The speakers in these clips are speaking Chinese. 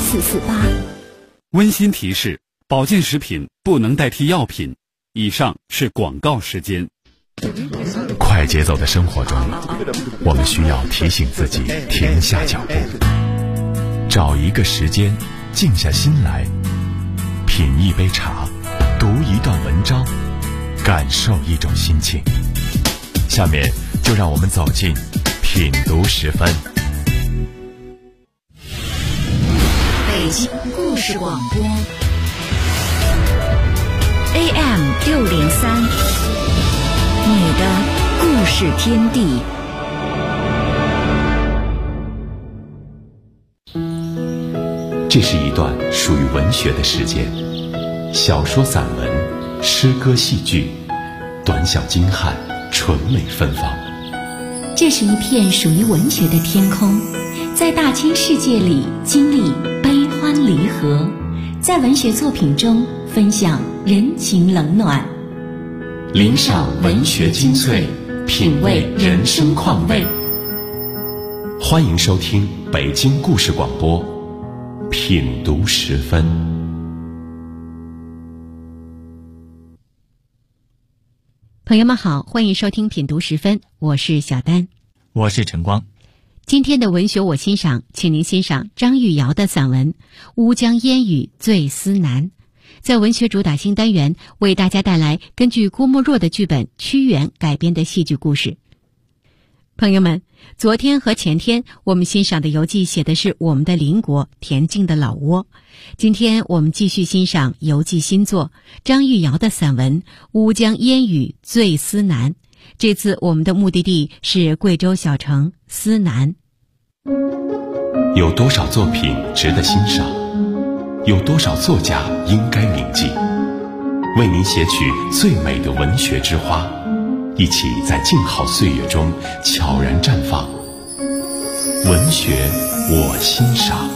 温馨提示：保健食品不能代替药品。以上是广告时间。 快节奏的生活中，我们需要提醒自己停下脚步，找一个时间，静下心来，品一杯茶，读一段文章，感受一种心情。下面就让我们走进品读时分。 北京故事广播 AM603，你的故事天地。 这是一段属于文学的时间，小说、散文、诗歌、戏剧，短小精悍，纯美芬芳。 这是一片属于文学的天空，在大千世界里经历悲欢离合，在文学作品中分享人情冷暖， 聆赏文学精粹，品味人生况味。欢迎收听北京故事广播品读时分。 朋友们好，欢迎收听品读时分，我是小丹， 我是陈光。 今天的文学我欣赏，请您欣赏张玉瑶的散文《乌江烟雨醉思南》。在文学主打新单元，为大家带来根据郭沫若的剧本《屈原》改编的戏剧故事。朋友们，昨天和前天我们欣赏的游记写的是我们的邻国田径的老挝，今天我们继续欣赏游记新作张玉瑶的散文《乌江烟雨醉思南》。这次我们的目的地是贵州小城思南。 有多少作品值得欣赏？有多少作家应该铭记？为您写取最美的文学之花，一起在静好岁月中悄然绽放。文学我欣赏。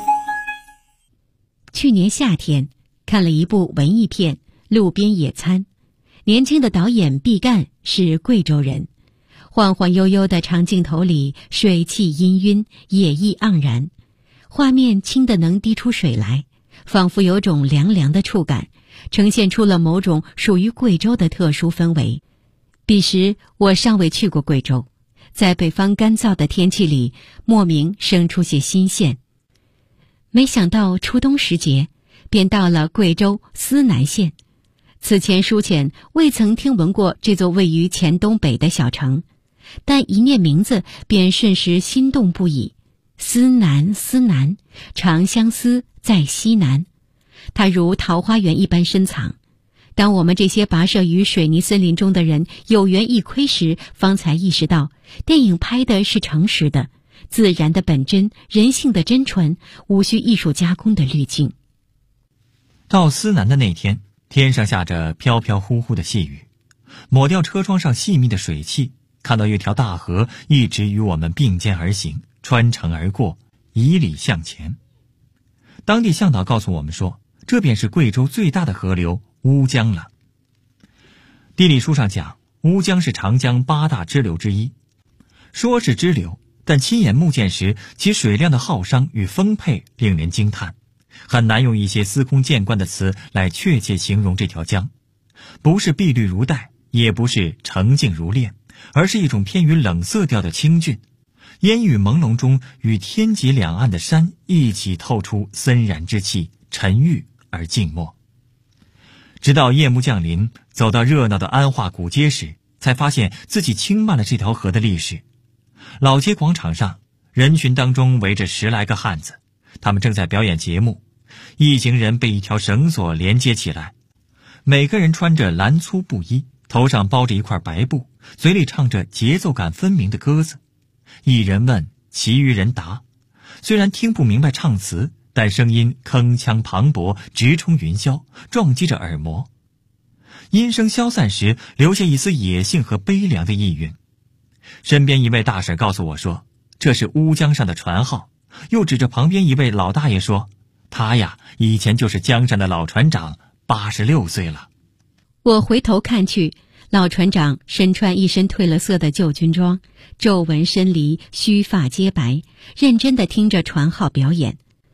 去年夏天看了一部文艺片《路边野餐》，年轻的导演毕赣是贵州人，晃晃悠悠的长镜头里，水汽氤氲，野意盎然，画面轻得能滴出水来，仿佛有种凉凉的触感，呈现出了某种属于贵州的特殊氛围。彼时我尚未去过贵州，在北方干燥的天气里，莫名生出些新鲜。没想到初冬时节，便到了贵州思南县。此前疏浅，未曾听闻过这座位于黔东北的小城，但一念名字便瞬时心动不已。思南，思南，长相思在西南，它如桃花源一般深藏。当我们这些跋涉于水泥森林中的人有缘一窥时，方才意识到电影拍的是诚实的，自然的本真，人性的真纯，无需艺术加工的滤镜。 到思南的那天，天上下着飘飘忽忽的细雨，抹掉车窗上细密的水汽，看到一条大河一直与我们并肩而行，穿城而过，以里向前。当地向导告诉我们说，这便是贵州最大的河流乌江了。地理书上讲，乌江是长江8大支流之一。说是支流，但亲眼目见时，其水量的浩商与丰沛令人惊叹，很难用一些司空见惯的词来确切形容这条江。不是碧绿如带，也不是澄净如练，而是一种偏于冷色调的清俊。烟雨朦胧中，与天极两岸的山一起透出森然之气，沉郁而静默。直到夜幕降临，走到热闹的安化古街时，才发现自己轻慢了这条河的历史。老街广场上，人群当中围着10来个汉子，他们正在表演节目。一行人被一条绳索连接起来，每个人穿着蓝粗布衣，头上包着一块白布，嘴里唱着节奏感分明的歌子。一人问，其余人答，虽然听不明白唱词，但声音铿锵磅礴，直冲云霄，撞击着耳膜。音声消散时，留下一丝野性和悲凉的意蕴。身边一位大婶告诉我说，这是乌江上的船号，又指着旁边一位老大爷说，他呀，以前就是江上的老船长，86岁了。 我回头看去，老船长身穿一身褪了色的旧军装，皱纹深离，须发皆白，认真地听着船号表演。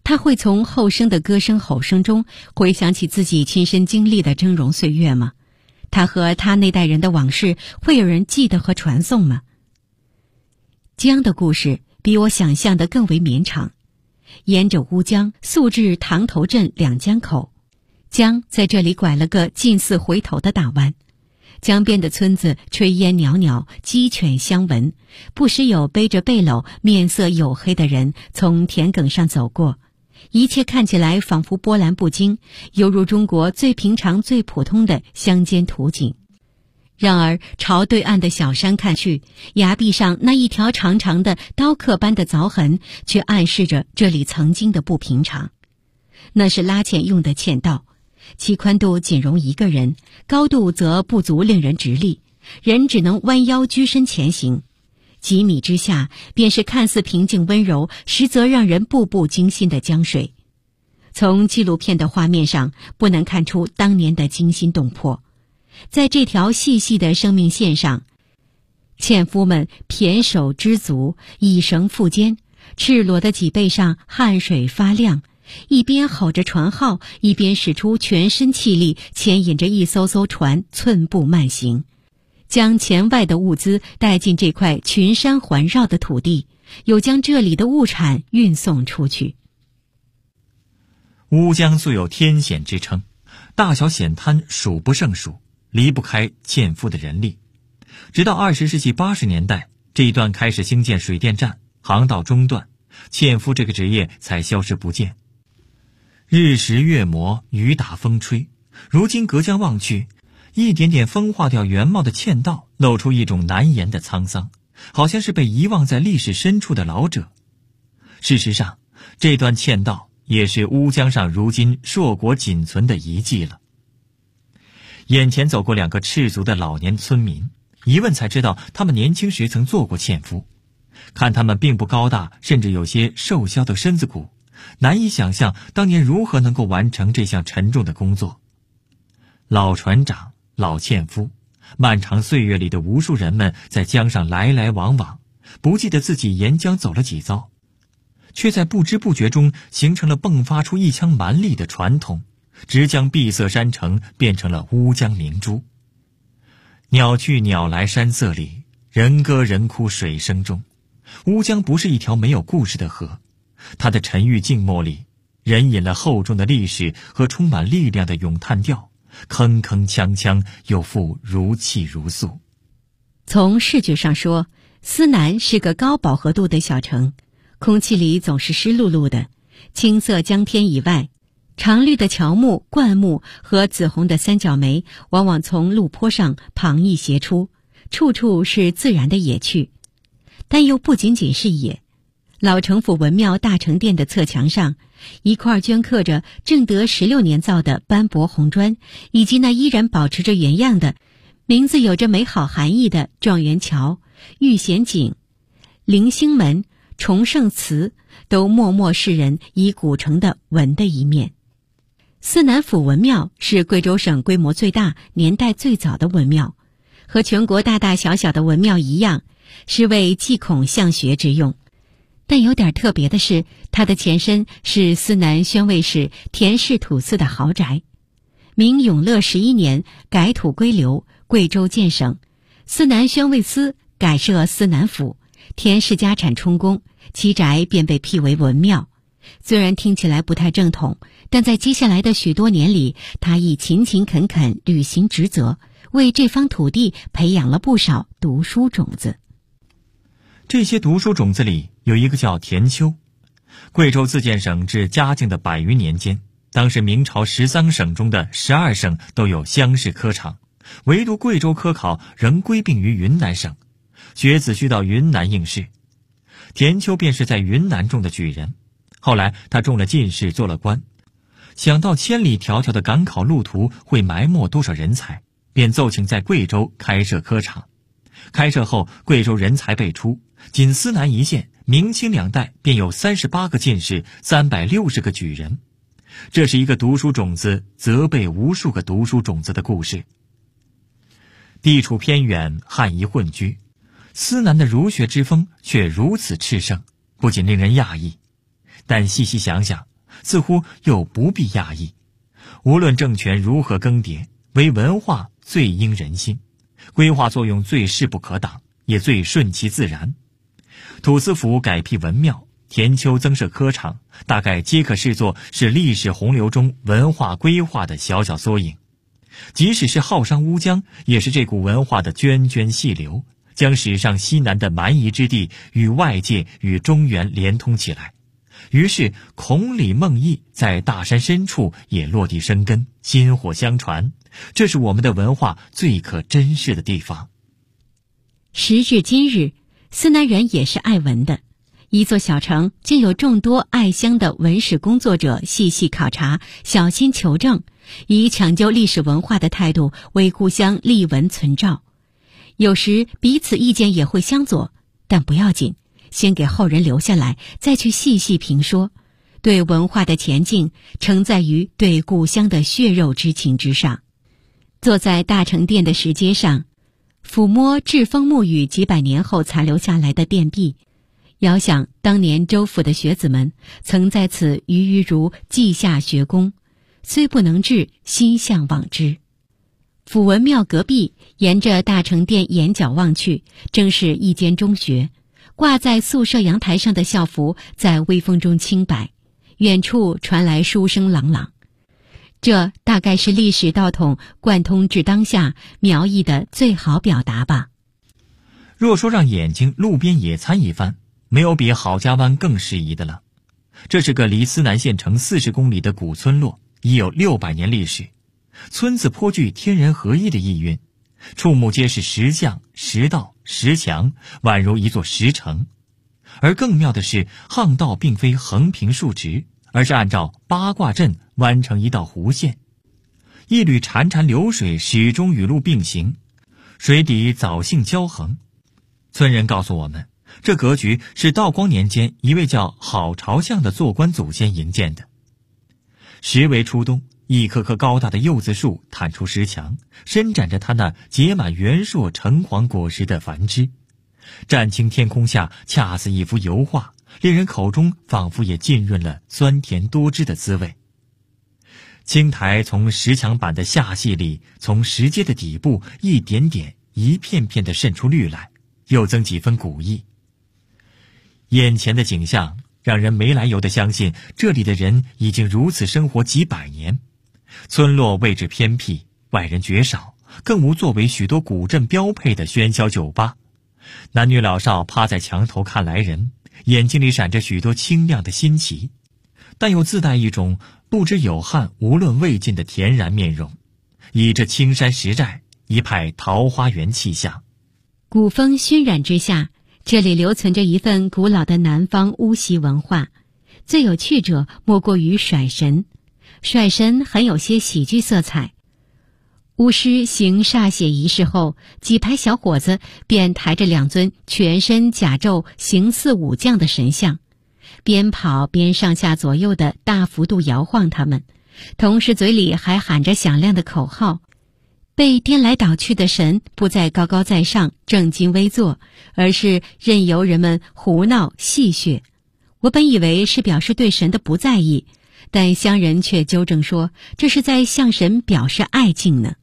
他会从后生的歌声吼声中回想起自己亲身经历的峥嵘岁月吗？他和他那代人的往事会有人记得和传颂吗？江的故事比我想象的更为绵长，沿着乌江溯至塘头镇两江口，江在这里拐了个近似回头的大弯。江边的村子炊烟袅袅，鸡犬相闻，不时有背着背篓、面色黝黑的人从田埂上走过，一切看起来仿佛波澜不惊，犹如中国最平常最普通的乡间图景。然而朝对岸的小山看去，崖壁上那一条长长的刀刻般的凿痕却暗示着这里曾经的不平常。那是拉纤用的纤道，其宽度仅容一个人，高度则不足令人直立，人只能弯腰居身前行。几米之下便是看似平静温柔，实则让人步步惊心的江水。从纪录片的画面上不难看出当年的惊心动魄。在这条细细的生命线上，纤夫们胼手胝足，以绳缚肩，赤裸的脊背上汗水发亮，一边吼着船号，一边使出全身气力，牵引着一艘艘船寸步慢行，将前外的物资带进这块群山环绕的土地，又将这里的物产运送出去。 乌江素有天险之称，大小险滩数不胜数，离不开纤夫的人力。直到20世纪80年代，这一段开始兴建水电站，航道中断，纤夫这个职业才消失不见。日食月磨，雨打风吹，如今隔江望去，一点点风化掉原貌的纤道露出一种难言的沧桑，好像是被遗忘在历史深处的老者。事实上，这段纤道也是乌江上如今硕果仅存的遗迹了。眼前走过2个赤足的老年村民，一问才知道他们年轻时曾做过纤夫。看他们并不高大，甚至有些瘦削的身子骨，难以想象当年如何能够完成这项沉重的工作。老船长，老纤夫，漫长岁月里的无数人们在江上来来往往，不记得自己沿江走了几遭，却在不知不觉中形成了迸发出一腔蛮力的传统，直将碧色山城变成了乌江明珠。鸟去鸟来山色里，人歌人哭水声中。乌江不是一条没有故事的河，它的沉郁静默里，人饮了厚重的历史和充满力量的咏叹调，铿铿锵锵，又复如泣如诉。 从视觉上说，思南是个高饱和度的小城，空气里总是湿漉漉的，青色江天以外，常绿的乔木、灌木和紫红的三角梅往往从路坡上旁逸斜出，处处是自然的野趣。但又不仅仅是野，老城府文庙大成殿的侧墙上，一块镌刻着正德16年造的斑驳红砖，以及那依然保持着原样的名字有着美好含义的状元桥、玉贤井、灵星门、崇圣祠，都默默示人以古城的文的一面。思南府文庙是贵州省规模最大、年代最早的文庙，和全国大大小小的文庙一样，是为祭孔向学之用。但有点特别的是，它的前身是思南宣慰使田氏土司的豪宅。明永乐11年改土归流，贵州建省，思南宣慰司改设思南府，田氏家产充公，其宅便被辟为文庙。虽然听起来不太正统，但在接下来的许多年里，他亦勤勤恳恳履行职责，为这方土地培养了不少读书种子。 这些读书种子里有一个叫田丘。贵州自建省至嘉靖的100余年间，当时明朝13省中的12省都有乡试科场，唯独贵州科考仍归并于云南省，学子需到云南应试。田丘便是在云南中的举人，后来他中了进士，做了官，想到千里迢迢的赶考路途会埋没多少人才，便奏请在贵州开设科场。开设后，贵州人才辈出，仅思南一县，明清2代便有38个进士，360个举人。这是一个读书种子责备无数个读书种子的故事。地处偏远，汉夷混居，思南的儒学之风却如此炽盛，不仅令人讶异。但细细想想， 似乎又不必讶异。无论政权如何更迭，唯文化最应人心，规划作用最势不可挡，也最顺其自然。土司府改辟文庙，田丘增设科场，大概皆可视作是历史洪流中文化规划的小小缩影。即使是浩商乌江，也是这股文化的涓涓细流，将史上西南的蛮夷之地与外界与中原连通起来。于是孔李孟懿在大山深处也落地生根，薪火相传，这是我们的文化最可珍视的地方。 时至今日，司南人也是爱文的，一座小城竟有众多爱乡的文史工作者细细考察，小心求证，以抢救历史文化的态度为故乡立文存照。有时彼此意见也会相左，但不要紧，先给后人留下来，再去细细评说。对文化的前进，承载于对故乡的血肉之情之上。坐在大成殿的石阶上，抚摸栉风沐雨几百年后残留下来的殿壁，遥想当年州府的学子们曾在此鱼鱼如稷下学功，虽不能至，心向往之。抚文庙隔壁，沿着大成殿眼角望去，正是一间中学，挂在宿舍阳台上的校服在微风中轻摆，远处传来书声朗朗。这大概是历史道统贯通至当下描绎的最好表达吧。 若说让眼睛路边野餐一番，没有比郝家湾更适宜的了。这是个离司南县城40公里的古村落，已有600年历史。村子颇具天人合一的意蕴，触目皆是石像、石道、石墙，宛如一座石城。而更妙的是，巷道并非横平竖直，而是按照八卦阵弯成一道弧线，一缕潺潺流水始终与路并行，水底藻荇交横。村人告诉我们，这格局是道光年间一位叫郝朝相的做官祖先营建的。时为初冬，一棵棵高大的柚子树探出石墙，伸展着它那结满圆硕橙黄果实的繁枝，湛青天空下恰似一幅油画，令人口中仿佛也浸润了酸甜多汁的滋味。青苔从石墙板的下隙里，从石阶的底部一点点一片片地渗出绿来，又增几分古意。眼前的景象让人没来由地相信，这里的人已经如此生活几百年。村落位置偏僻，外人绝少，更无作为许多古镇标配的喧嚣酒吧。男女老少趴在墙头看来人，眼睛里闪着许多清亮的新奇，但又自带一种不知有汉无论魏晋的恬然面容，以这青山石寨，一派桃花源气象。 古风熏染之下，这里留存着一份古老的南方巫习文化。最有趣者莫过于甩神。甩神很有些喜剧色彩。巫师行歃血仪式后，几排小伙子便抬着2尊全身甲胄形似武将的神像，边跑边上下左右的大幅度摇晃他们，同时嘴里还喊着响亮的口号。被颠来倒去的神不再高高在上正襟危坐，而是任由人们胡闹戏谑。我本以为是表示对神的不在意，但乡人却纠正说，这是在向神表示爱敬呢。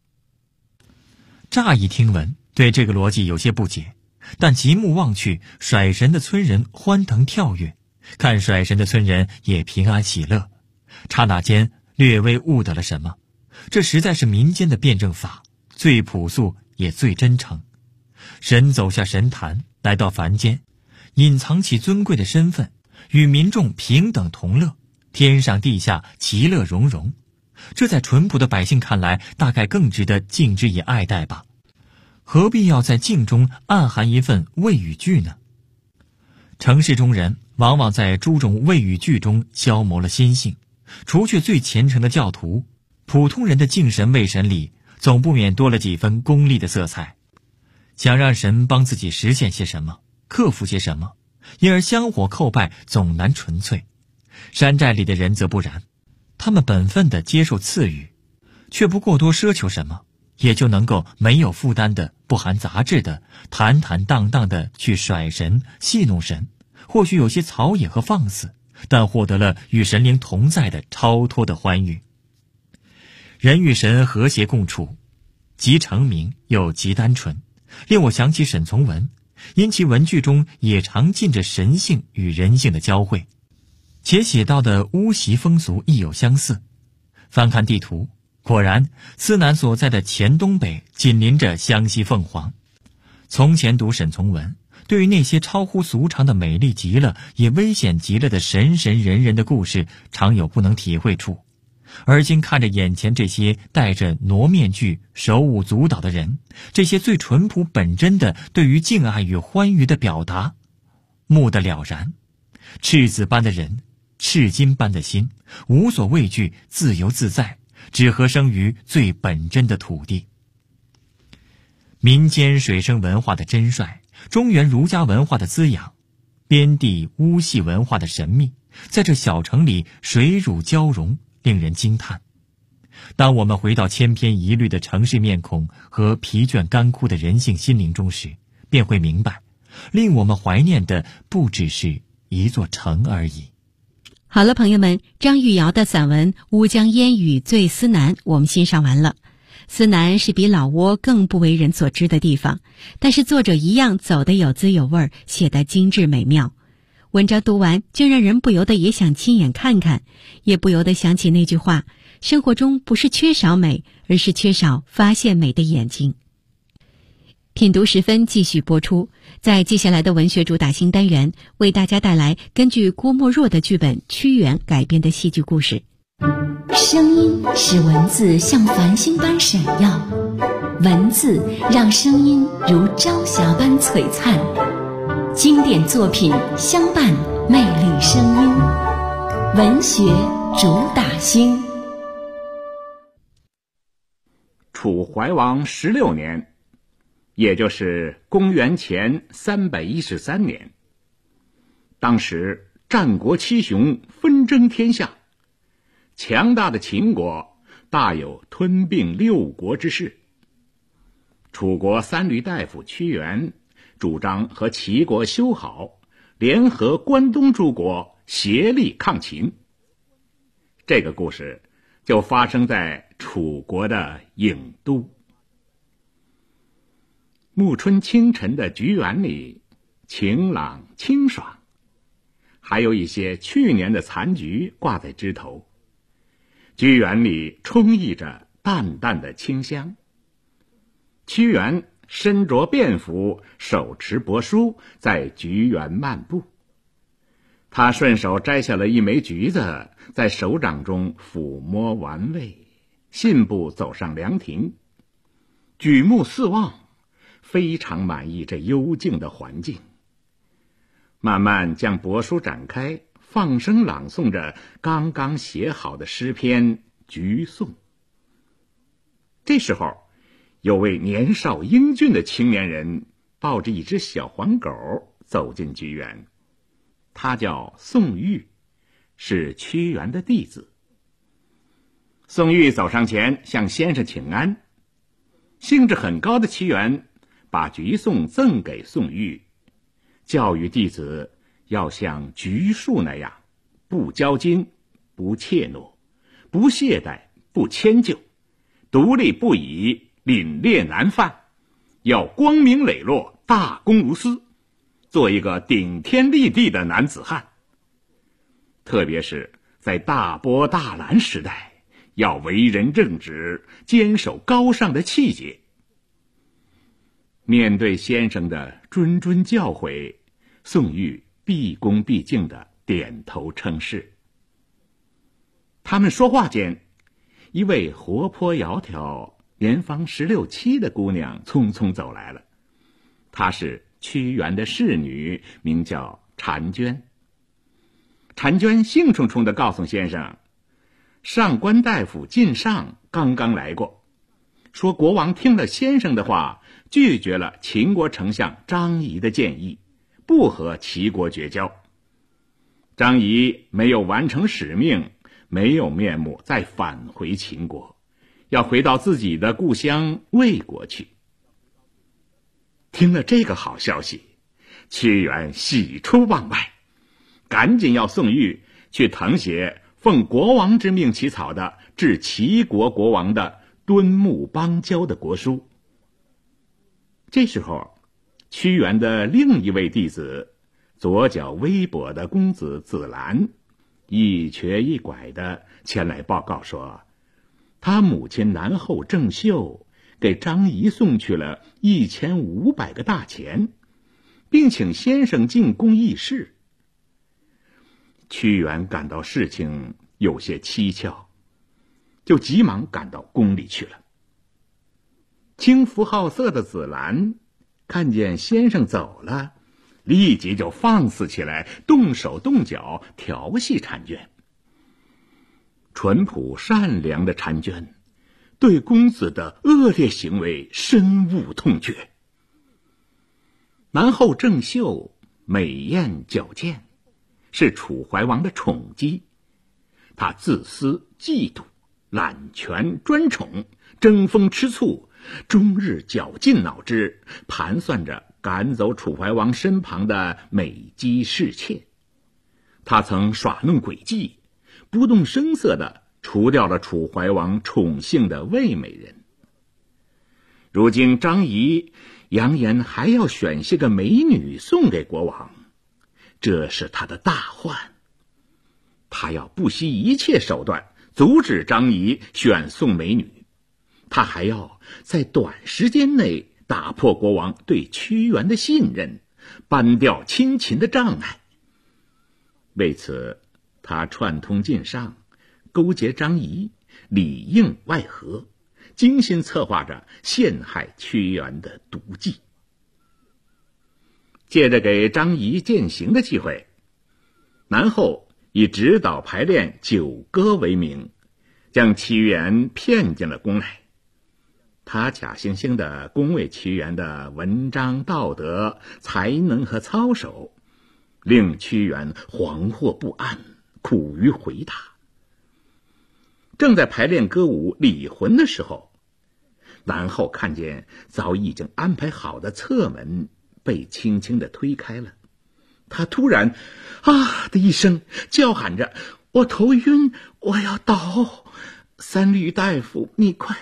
乍一听闻，对这个逻辑有些不解，但极目望去，甩神的村人欢腾跳跃，看甩神的村人也平安喜乐。刹那间略微悟得了什么，这实在是民间的辩证法，最朴素也最真诚。神走下神坛，来到凡间，隐藏起尊贵的身份，与民众平等同乐，天上地下其乐融融。这在淳朴的百姓看来，大概更值得敬之以爱戴吧。何必要在敬中暗含一份畏与惧呢？城市中人往往在诸种畏与惧中消磨了心性，除却最虔诚的教徒，普通人的敬神畏神里总不免多了几分功利的色彩，想让神帮自己实现些什么，克服些什么，因而香火叩拜总难纯粹。山寨里的人则不然，他们本分地接受赐予，却不过多奢求什么，也就能够没有负担的、不含杂质的、坦坦荡荡的去甩神、戏弄神，或许有些草野和放肆， 但获得了与神灵同在的超脱的欢愉。人与神和谐共处，极澄明又极单纯，令我想起沈从文，因其文句中也常浸着神性与人性的交汇，且写到的巫习风俗亦有相似。翻看地图，果然司南所在的黔东北紧邻着湘西凤凰。从前读沈从文，对于那些超乎俗常的美丽极了也危险极了的神人的故事常有不能体会处，而今看着眼前这些戴着傩面具手舞足蹈的人，这些最淳朴本真的对于敬爱与欢愉的表达，目得了然。赤子般的人，赤金般的心，无所畏惧，自由自在，只合生于最本真的土地。民间水生文化的真率，中原儒家文化的滋养，边地巫戏文化的神秘，在这小城里水乳交融，令人惊叹。当我们回到千篇一律的城市面孔和疲倦干枯的人性心灵中时，便会明白，令我们怀念的不只是一座城而已。 好了，朋友们，张玉瑶的散文《乌江烟雨醉思南》我们欣赏完了。思南是比老挝更不为人所知的地方，但是作者一样走得有滋有味，写得精致美妙。文章读完，就让人不由得也想亲眼看看，也不由得想起那句话：生活中不是缺少美，而是缺少发现美的眼睛。品读时分继续播出，在接下来的文学主打新单元，为大家带来根据郭沫若的剧本《屈原》改编的戏剧故事。 声音使文字像繁星般闪耀，文字让声音如朝霞般璀璨。经典作品相伴，魅力声音，文学主打星。 楚怀王16年，也就是公元前313年，当时战国七雄纷争天下，强大的秦国大有吞并6国之势。楚国三闾大夫屈原主张和齐国修好，联合关东诸国协力抗秦。这个故事就发生在楚国的郢都。暮春清晨的菊园里，晴朗清爽，还有一些去年的残菊挂在枝头。菊园里充溢着淡淡的清香。屈原身着便服，手持帛书，在菊园漫步。他顺手摘下了一枚橘子，在手掌中抚摸玩味，信步走上凉亭，举目四望，非常满意这幽静的环境。慢慢将帛书展开，放声朗诵着刚刚写好的诗篇《菊颂》。这时候，有位年少英俊的青年人抱着一只小黄狗走进菊园，他叫宋玉，是屈原的弟子。宋玉走上前向先生请安，兴致很高的屈原把菊颂赠给宋玉，教育弟子要像菊树那样，不骄矜，不怯懦，不懈怠，不迁就，独立不已，凛冽难犯，要光明磊落，大公无私，做一个顶天立地的男子汉。特别是在大波大澜时代，要为人正直，坚守高尚的气节。面对先生的谆谆教诲，宋玉毕恭毕敬地点头称是。他们说话间，一位活泼窈窕、年方16、17的姑娘匆匆走来了。她是屈原的侍女，名叫婵娟。婵娟兴冲冲地告诉先生，上官大夫靳尚刚刚来过，说国王听了先生的话，拒绝了秦国丞相张仪的建议，不和齐国绝交。张仪没有完成使命，没有面目再返回秦国，要回到自己的故乡魏国去。听了这个好消息，屈原喜出望外，赶紧要宋玉去誊写奉国王之命起草的致齐国国王的敦睦邦交的国书。这时候，屈原的另一位弟子，左脚微跛的公子子兰，一瘸一拐的前来报告说，他母亲南后郑袖给张仪送去了1500个大钱，并请先生进宫议事。屈原感到事情有些蹊跷，就急忙赶到宫里去了。轻浮好色的子兰看见先生走了，立即就放肆起来，动手动脚调戏婵娟。淳朴善良的婵娟对公子的恶劣行为深恶痛绝。南后郑袖美艳矫健，是楚怀王的宠姬，他自私嫉妒，揽权专宠，争风吃醋，终日绞尽脑汁，盘算着赶走楚怀王身旁的美姬侍妾。他曾耍弄诡计，不动声色地除掉了楚怀王宠幸的魏美人。如今张仪扬言还要选些个美女送给国王，这是他的大患。他要不惜一切手段阻止张仪选送美女，他还要在短时间内打破国王对屈原的信任，搬掉亲情的障碍。为此，他串通晋上，勾结张仪，里应外合，精心策划着陷害屈原的毒计。借着给张仪践行的机会，南后以指导排练九歌为名，将屈原骗进了宫来。他假惺惺地恭维屈原的文章道德、才能和操守，令屈原惶惑不安，苦于回答。正在排练歌舞《礼魂》的时候，南后看见早已经安排好的侧门被轻轻地推开了，他突然啊的一声叫喊着，我头晕，我要倒，三闾大夫，你快，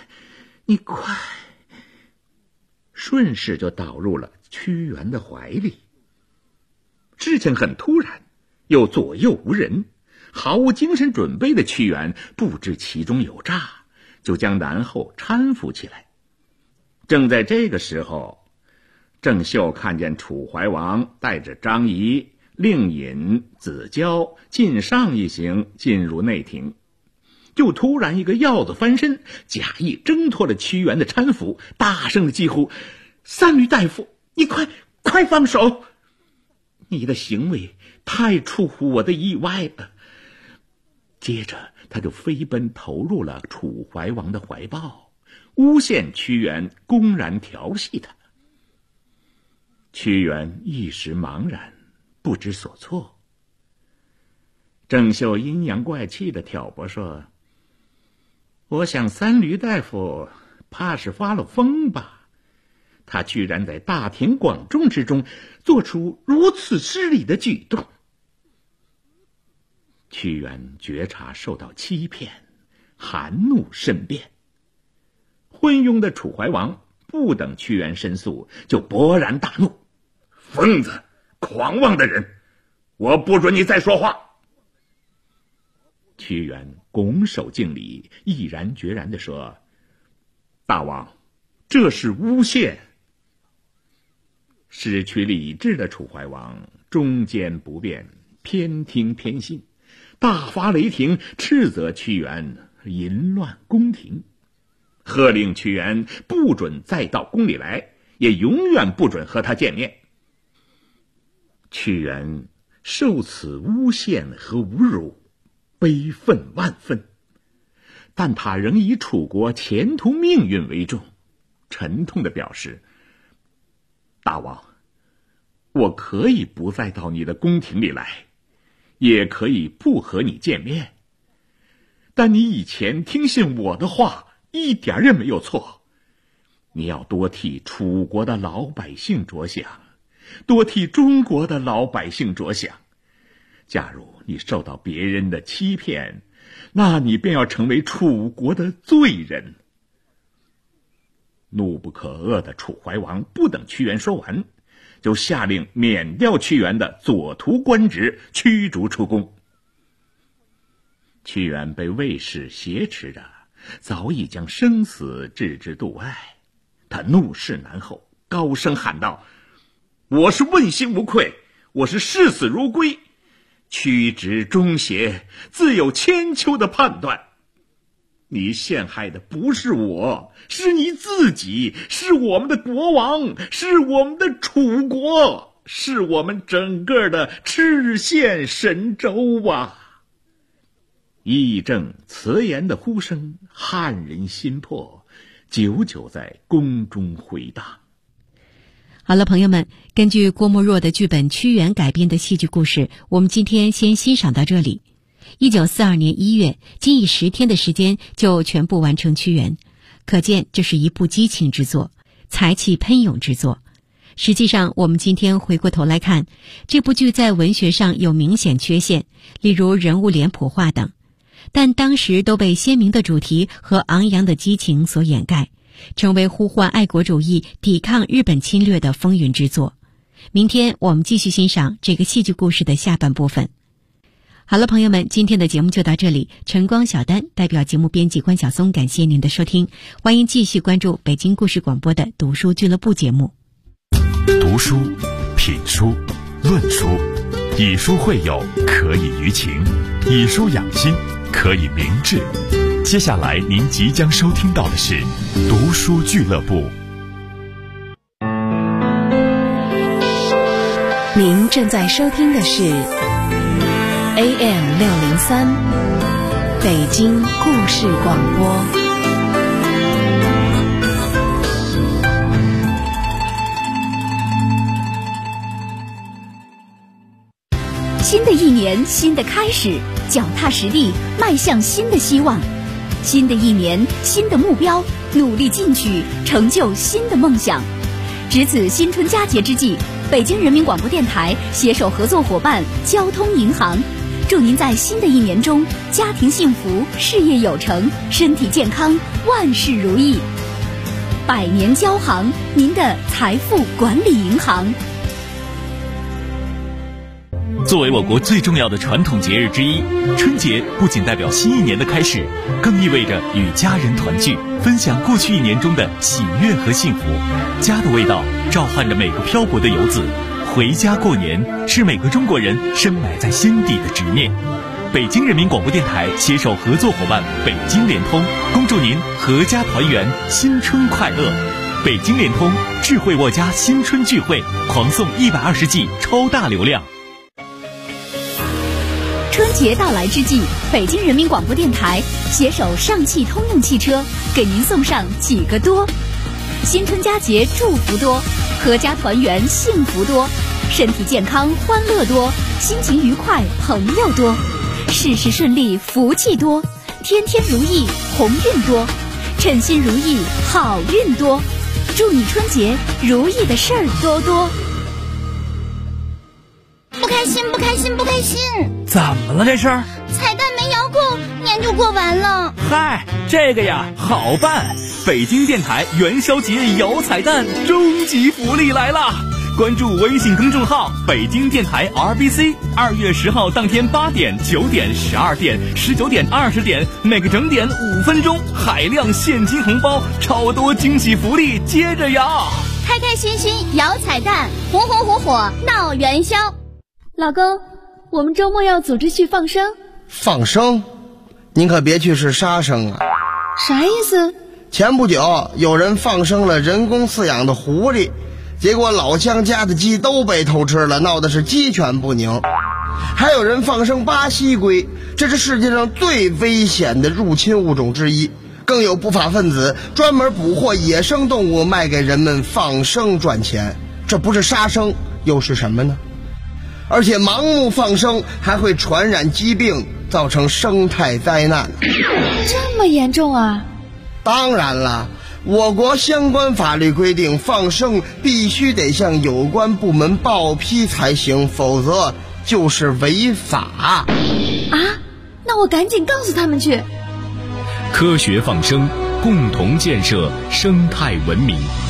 顺势就倒入了屈原的怀里。事情很突然，又左右无人，毫无精神准备的屈原不知其中有诈，就将南后搀扶起来。正在这个时候，郑袖看见楚怀王带着张仪、令尹、子交、晋上一行进入内廷，就突然一个鹞子翻身，假意挣脱了屈原的搀扶，大声的疾呼，三闾大夫，你快放手，你的行为太出乎我的意外了。接着他就飞奔投入了楚怀王的怀抱，诬陷屈原公然调戏他。屈原一时茫然，不知所措。郑袖阴阳怪气的挑拨说，我想三闾大夫怕是发了疯吧，他居然在大庭广众之中做出如此失礼的举动。屈原觉察受到欺骗，含怒申辩。昏庸的楚怀王不等屈原申诉，就勃然大怒，疯子，狂妄的人，我不准你再说话。屈原拱手敬礼，毅然决然地说，大王，这是诬陷。失去理智的楚怀王中间不变，偏听偏信，大发雷霆，斥责屈原淫乱宫廷，喝令屈原不准再到宫里来，也永远不准和他见面。屈原受此诬陷和侮辱，悲愤万分，但他仍以楚国前途命运为重，沉痛地表示，大王，我可以不再到你的宫廷里来，也可以不和你见面，但你以前听信我的话一点也没有错，你要多替楚国的老百姓着想，多替中国的老百姓着想。假如你受到别人的欺骗，那你便要成为楚国的罪人。怒不可遏的楚怀王不等屈原说完，就下令免掉屈原的左徒官职，驱逐出宫。屈原被卫士挟持着，早已将生死置之度外。他怒视南后，高声喊道：我是问心无愧，我是视死如归，屈直忠邪，自有千秋的判断。你陷害的不是我，是你自己，是我们的国王，是我们的楚国，是我们整个的赤县神州啊！义正辞严的呼声撼人心魄，久久在宫中回荡。 好了，朋友们，根据郭沫若的剧本《屈原》改编的戏剧故事，我们今天先欣赏到这里。1942年1月，仅以10天的时间就全部完成《屈原》，可见这是一部激情之作，才气喷涌之作。实际上，我们今天回过头来看，这部剧在文学上有明显缺陷，例如人物脸谱化等，但当时都被鲜明的主题和昂扬的激情所掩盖，成为呼唤爱国主义、抵抗日本侵略的风云之作。明天我们继续欣赏这个戏剧故事的下半部分。好了，朋友们，今天的节目就到这里。晨光小丹代表节目编辑关晓松，感谢您的收听。欢迎继续关注北京故事广播的读书俱乐部节目。 读书、品书、论书，以书会友，可以娱情；以书养心，可以明志。接下来您即将收听到的是读书俱乐部。 您正在收听的是 AM603 北京故事广播。 新的一年，新的开始，脚踏实地，迈向新的希望。新的一年，新的目标，努力进取，成就新的梦想。值此新春佳节之际，北京人民广播电台携手合作伙伴交通银行，祝您在新的一年中家庭幸福，事业有成，身体健康，万事如意。百年交行，您的财富管理银行。 作为我国最重要的传统节日之一，春节不仅代表新一年的开始，更意味着与家人团聚，分享过去一年中的喜悦和幸福。家的味道召唤着每个漂泊的游子，回家过年是每个中国人深埋在心底的执念。北京人民广播电台携手合作伙伴北京联通，恭祝您阖家团圆，新春快乐。北京联通智慧沃家新春聚会，狂送120G 超大流量。 春节到来之际，北京人民广播电台携手上汽通用汽车，给您送上几个多：新春佳节祝福多，阖家团圆幸福多，身体健康欢乐多，心情愉快朋友多，事事顺利福气多，天天如意鸿运多，称心如意好运多。祝你春节如意的事儿多多。 不开心不开心不开心！ 怎么了这是？ 彩蛋没摇够，年就过完了。 嗨，这个呀好办，北京电台元宵节摇彩蛋终极福利来了！关注微信公众号北京电台 RBC，2月10号当天8点、9点、12点、19点、20点，每个整点5分钟，海量现金红包，超多惊喜福利接着摇！ 开开心心摇彩蛋，红红火火闹元宵。 老公，我们周末要组织去放生。 放生？您可别去是杀生啊！ 啥意思？ 前不久有人放生了人工饲养的狐狸，结果老乡家的鸡都被偷吃了，闹的是鸡犬不宁。还有人放生巴西龟，这是世界上最危险的入侵物种之一。更有不法分子专门捕获野生动物卖给人们放生赚钱，这不是杀生又是什么呢？而且盲目放生还会传染疾病，造成生态灾难。 这么严重啊？ 当然了，我国相关法律规定，放生必须得向有关部门报批才行，否则就是违法。 啊，那我赶紧告诉他们去。 科学放生，共同建设生态文明。